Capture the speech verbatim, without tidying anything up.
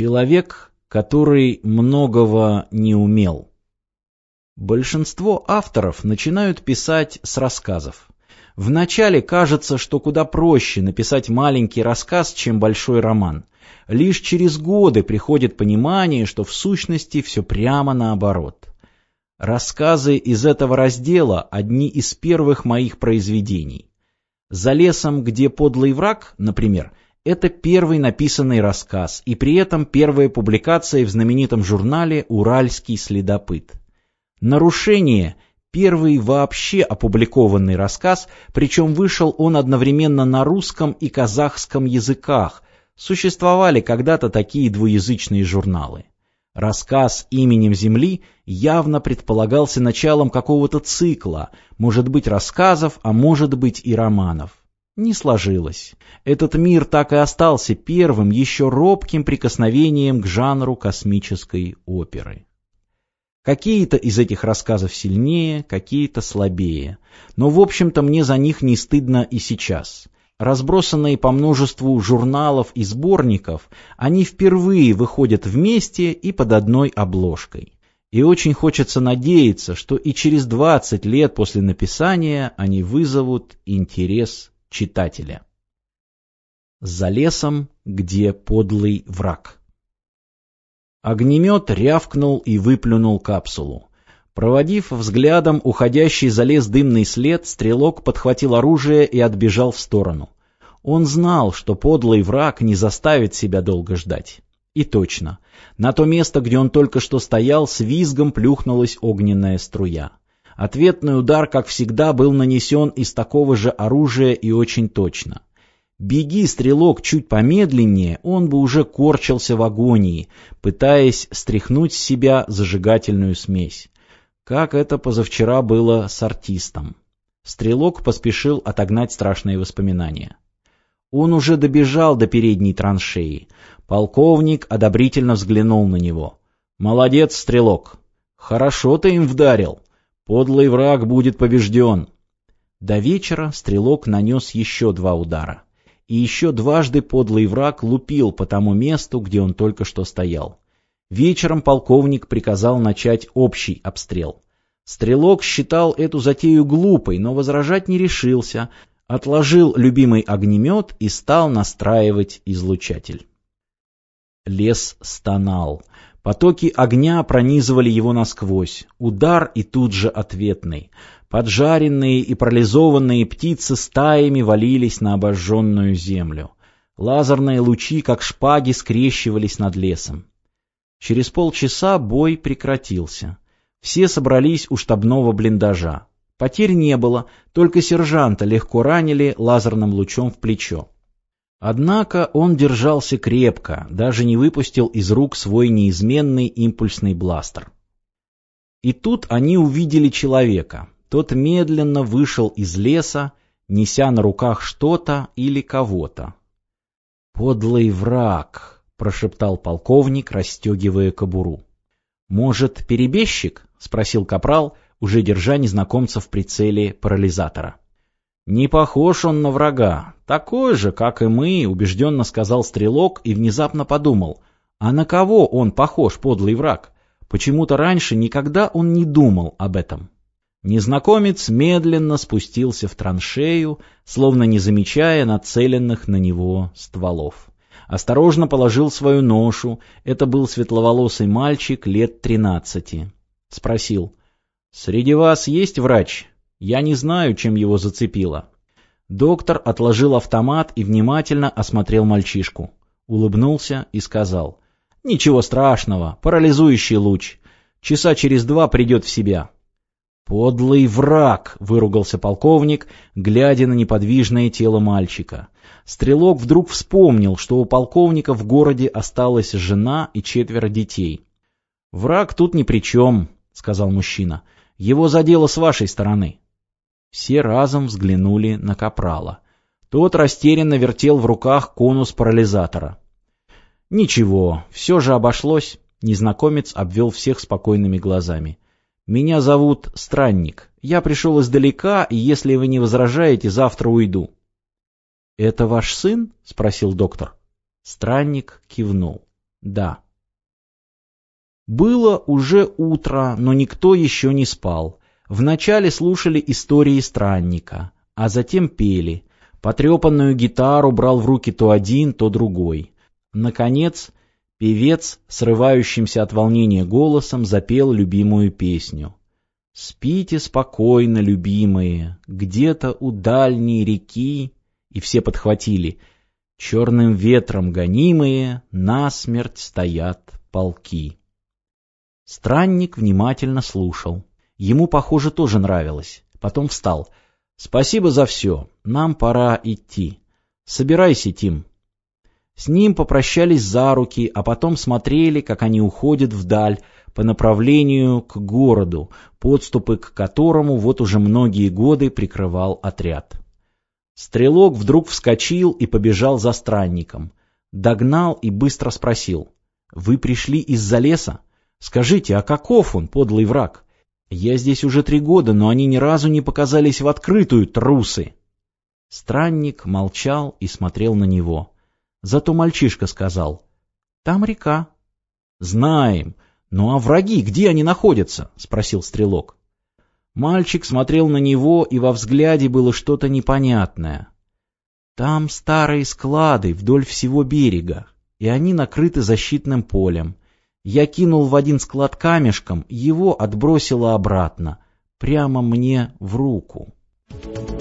Человек, который многого не умел. Большинство авторов начинают писать с рассказов. Вначале кажется, что куда проще написать маленький рассказ, чем большой роман. Лишь через годы приходит понимание, что в сущности все прямо наоборот. Рассказы из этого раздела – одни из первых моих произведений. «За лесом, где подлый враг», например, это первый написанный рассказ, и при этом первая публикация в знаменитом журнале «Уральский следопыт». «Нарушение» — первый вообще опубликованный рассказ, причем вышел он одновременно на русском и казахском языках. Существовали когда-то такие двуязычные журналы. Рассказ «Именем земли» явно предполагался началом какого-то цикла, может быть рассказов, а может быть и романов. Не сложилось. Этот мир так и остался первым, еще робким прикосновением к жанру космической оперы. Какие-то из этих рассказов сильнее, какие-то слабее. Но, в общем-то, мне за них не стыдно и сейчас. Разбросанные по множеству журналов и сборников, они впервые выходят вместе и под одной обложкой. И очень хочется надеяться, что и через двадцать лет после написания они вызовут интерес читателя. «За лесом, где подлый враг». Огнемет рявкнул и выплюнул капсулу. Проводив взглядом уходящий за лес дымный след, стрелок подхватил оружие и отбежал в сторону. Он знал, что подлый враг не заставит себя долго ждать. И точно. На то место, где он только что стоял, с визгом плюхнулась огненная струя. Ответный удар, как всегда, был нанесен из такого же оружия и очень точно. Беги, стрелок, чуть помедленнее, он бы уже корчился в агонии, пытаясь стряхнуть с себя зажигательную смесь. Как это позавчера было с артистом. Стрелок поспешил отогнать страшные воспоминания. Он уже добежал до передней траншеи. Полковник одобрительно взглянул на него. «Молодец, стрелок! Хорошо ты им вдарил! Подлый враг будет побежден!» До вечера стрелок нанес еще два удара. И еще дважды подлый враг лупил по тому месту, где он только что стоял. Вечером полковник приказал начать общий обстрел. Стрелок считал эту затею глупой, но возражать не решился, отложил любимый огнемет и стал настраивать излучатель. Лес стонал. Потоки огня пронизывали его насквозь. Удар и тут же ответный. Поджаренные и парализованные птицы стаями валились на обожженную землю. Лазерные лучи, как шпаги, скрещивались над лесом. Через полчаса бой прекратился. Все собрались у штабного блиндажа. Потерь не было, только сержанта легко ранили лазерным лучом в плечо. Однако он держался крепко, даже не выпустил из рук свой неизменный импульсный бластер. И тут они увидели человека. Тот медленно вышел из леса, неся на руках что-то или кого-то. «Подлый враг», — прошептал полковник, расстегивая кобуру. «Может, перебежчик?» — спросил капрал, уже держа незнакомца в прицеле парализатора. «Не похож он на врага. Такой же, как и мы», — убежденно сказал стрелок и внезапно подумал. «А на кого он похож, подлый враг? Почему-то раньше никогда он не думал об этом». Незнакомец медленно спустился в траншею, словно не замечая нацеленных на него стволов. Осторожно положил свою ношу. Это был светловолосый мальчик лет тринадцати. Спросил: «Среди вас есть врач? Я не знаю, чем его зацепило». Доктор отложил автомат и внимательно осмотрел мальчишку. Улыбнулся и сказал: «Ничего страшного, парализующий луч. Часа через два придет в себя». «Подлый враг!» — выругался полковник, глядя на неподвижное тело мальчика. Стрелок вдруг вспомнил, что у полковника в городе осталась жена и четверо детей. «Враг тут ни при чем», — сказал мужчина. «Его задело с вашей стороны». Все разом взглянули на капрала. Тот растерянно вертел в руках конус парализатора. «Ничего, все же обошлось», — незнакомец обвел всех спокойными глазами. «Меня зовут Странник. Я пришел издалека, и если вы не возражаете, завтра уйду». «Это ваш сын?» — спросил доктор. Странник кивнул. Да. Было уже утро, но никто еще не спал. Вначале слушали истории странника, а затем пели. Потрепанную гитару брал в руки то один, то другой. Наконец, певец, срывающимся от волнения голосом, запел любимую песню. «Спите спокойно, любимые, где-то у дальней реки». И все подхватили. «Черным ветром гонимые, насмерть стоят полки». Странник внимательно слушал. Ему, похоже, тоже нравилось. Потом встал. «Спасибо за все. Нам пора идти. Собирайся, Тим». С ним попрощались за руки, а потом смотрели, как они уходят вдаль по направлению к городу, подступы к которому вот уже многие годы прикрывал отряд. Стрелок вдруг вскочил и побежал за странником. Догнал и быстро спросил. «Вы пришли из-за леса? Скажите, а каков он, подлый враг? Я здесь уже три года, но они ни разу не показались в открытую, трусы». Странник молчал и смотрел на него. Зато мальчишка сказал: «Там река». «Знаем. Ну а враги, где они находятся?» — спросил стрелок. Мальчик смотрел на него, и во взгляде было что-то непонятное. «Там старые склады вдоль всего берега, и они накрыты защитным полем. Я кинул в один склад камешком, его отбросило обратно, прямо мне в руку».